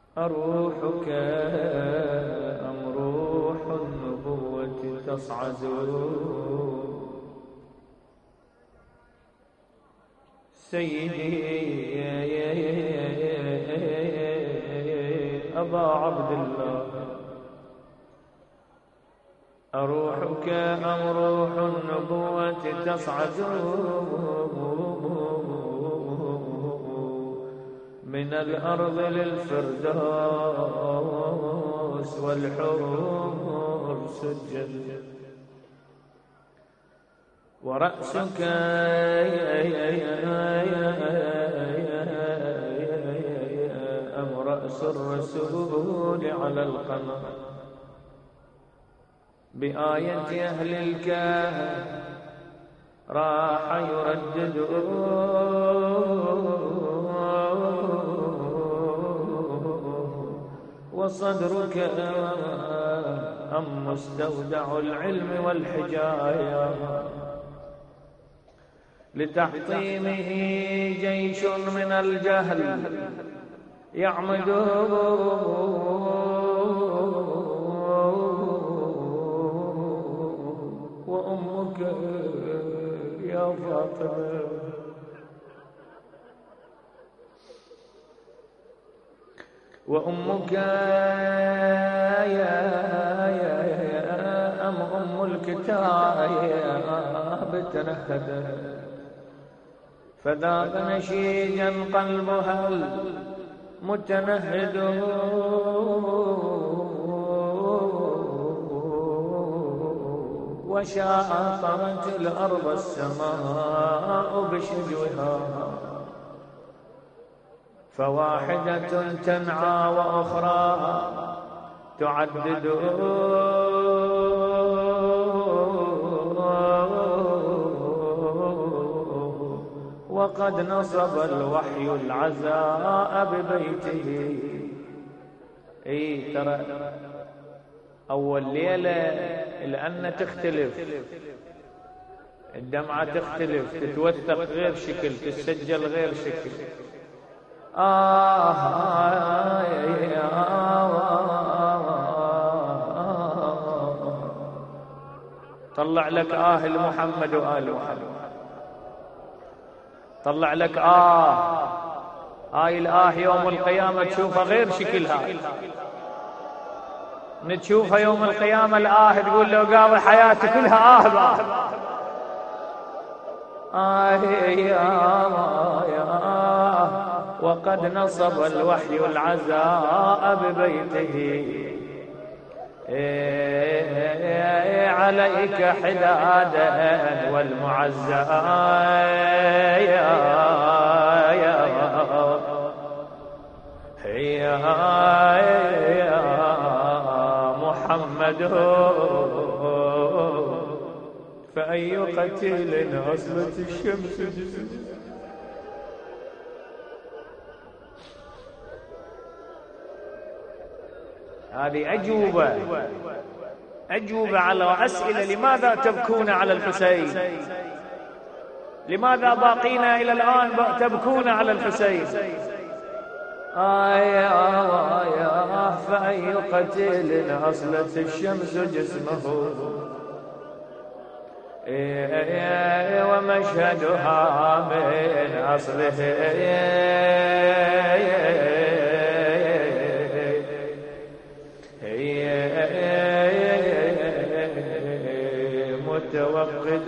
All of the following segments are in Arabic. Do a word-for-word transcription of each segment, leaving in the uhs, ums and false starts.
أروحك أم روح النبوة تصعد سيدي أبا عبد الله، أروحك أم روح النبوة تصعد من الأرض للفردوس والحور سجد، ورأسك أم رأس الرسول على القمر بآية أهل الكهف راح يردد وصدرك أم مستودع العلم والحجاية لتحطيمه جيش من الجهل يعمد وأمك يا فاطمة وأمك يا أم أم الكتاب تنهدت فذاق نشيجا قلبها المتنهد وشاطرت الأرض السماء بشجوها فواحدة تنعى وأخرى تعدد وقد نصب الوحي العزاء ببيته. اي ترى اول ليلة لأن تختلف الدمعة، تختلف تتوثق غير شكل، تسجل غير شكل. آه, آه, آه, آه طلع لك آه لمحمد وآل محمد، طلع لك آه هاي الآه يوم القيامة تشوفها غير شكلها، نتشوفها يوم القيامة الآه تقول له قاضي حياتي كلها آه بقى. آه يا يا وقد نصب الوحي العزاء ببيته إيه عليك حدادا والمعزى يا يا يا محمد فأي قتيل أصلت الشمس جسد. هذه أجوبة أجوبة على أسئلة. لماذا تبكون على الحسين؟ لماذا باقين إلى الآن تبكون على الحسين؟ آية آية فأي قتيل أصلت الشمس جسمه إيه ومشهدها من أصله متوقد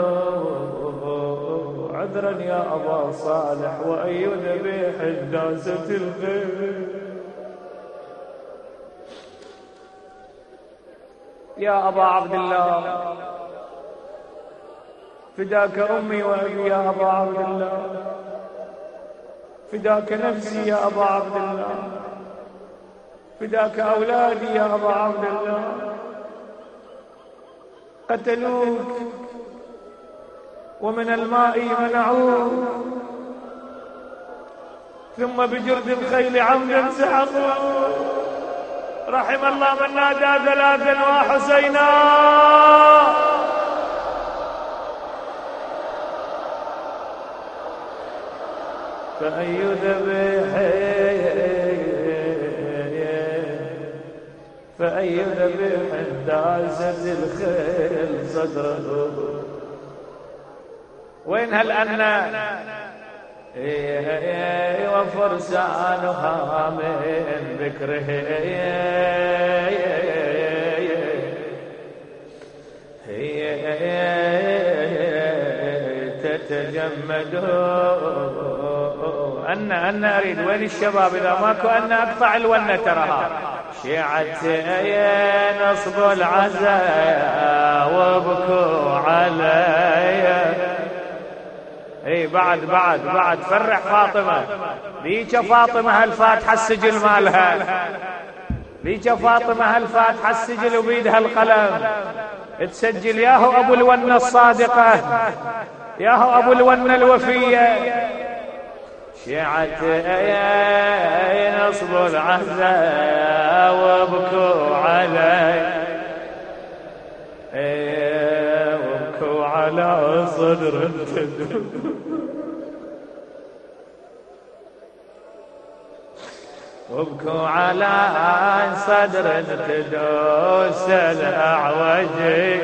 عذرا يا أبا صالح وأي ذبيح داسة الخير. يا أبا عبد الله فداك أمي وأبي يا أبا عبد الله، فداك نفسي يا أبا عبد الله، فداك أولادي يا أبا عبد الله. قتلوك ومن الماء منعوك ثم بجرد الخيل عمدا سحقوا. رحم الله من نادى ثلاثا وحسينا. فأي ذبيح أي ذبيح دازت الخيل صدره. وين هالأنا وفرسانها من ذكره تتجمد. أن أن أريد وين الشباب إذا ماكو أن أقطع الونة ترها. شيعتي نصب العزاء وابكوا علي. اي بعد بعد بعد فرح فاطمة. ليك فاطمة هالفاتحة السجل مالها. ليك فاطمة هالفاتحة السجل وبيدها القلم تسجل. ياهو أبو الونة الصادقة، ياهو أبو الونة الوفية. شيعتي نصب العزاء وابكوا علي. وابكوا على صدر تدوس. وابكوا على صدر تدوس الأعوجي.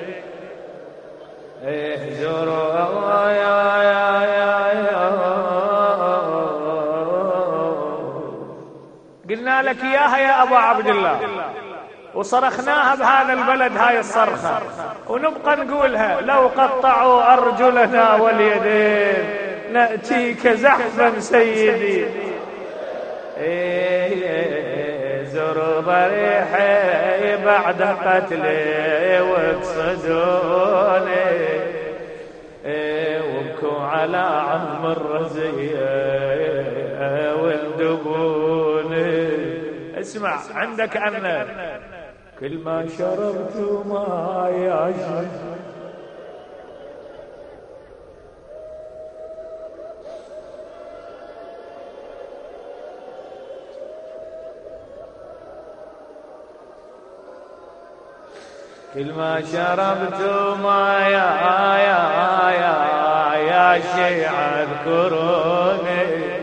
اهجروا يا يا يا يا. قلنا لك اياها يا ابو عبد الله وصرخناها بهذا البلد هاي الصرخة، ونبقى نقولها. لو قطعوا أرجلنا واليدين نأتيك زحفا سيدي. زر ضريحي بعد قتلي واقصدوني. وابكوا على عم الرزية والدبوني. اسمع عندك أن كل ما شربت ماي عشق كل ما شربت ماي يا يا يا شيع اذكروني.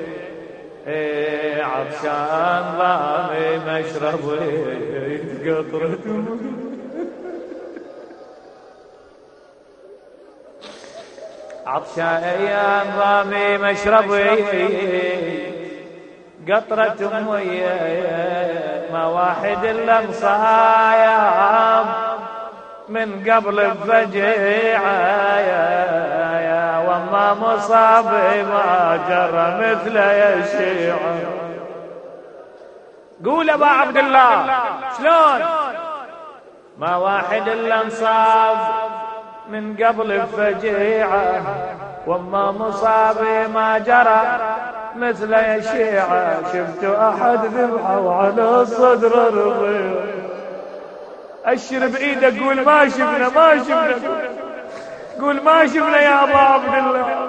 عطشان ضامي مشربي قطرة. عطشان ايام ضامي مشربي قطرة مية. ما واحد الا مصايب من قبل الفجيعة يا وما مصابي ما جرى مثل يا شيعة. قول ابا عبد الله شلون؟ ما واحد الا انصاب من قبل الفجيعة وما مصابي ما جرى مثل يا شيعة. شفت احد ذبحه على صدر رضيع. اشر بايدك قول ما شفنا ما شفنا. قول ما شفنا يا ابا عبد الله.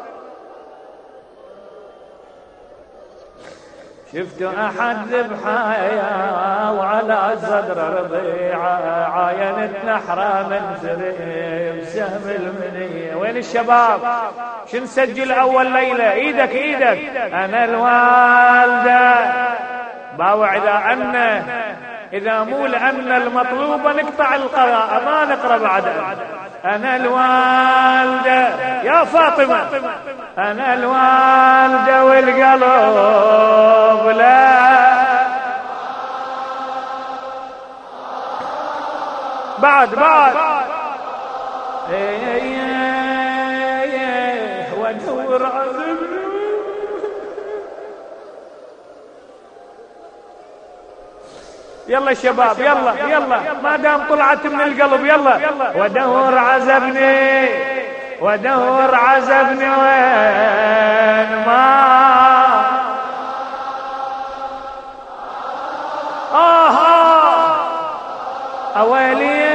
شفت احد ذبحايا وعلى صدر رضيعة. عاينت نحرة من سريم سهم المنية. وين الشباب؟ شو نسجل اول ليلة؟ ايدك ايدك. انا الوالدة باوع اذا ان اذا مو لان المطلوبة نقطع القراءة ما نقرأ بعدها. انا الوالدة يا فاطمة. انا الوالدة والقلب لا. بعد بعد وادور عذبني. يلا شباب يلا يلا ما دام طلعت من القلب يلا. ودور عزبني ودور عزبني وين ما آه آه أولي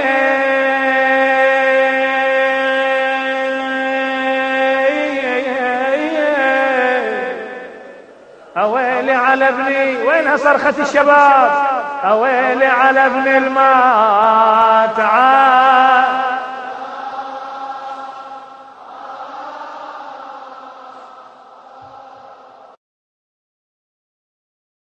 أويلي على ابني. وينها صرخة الشباب؟ أويلي على ابن المات.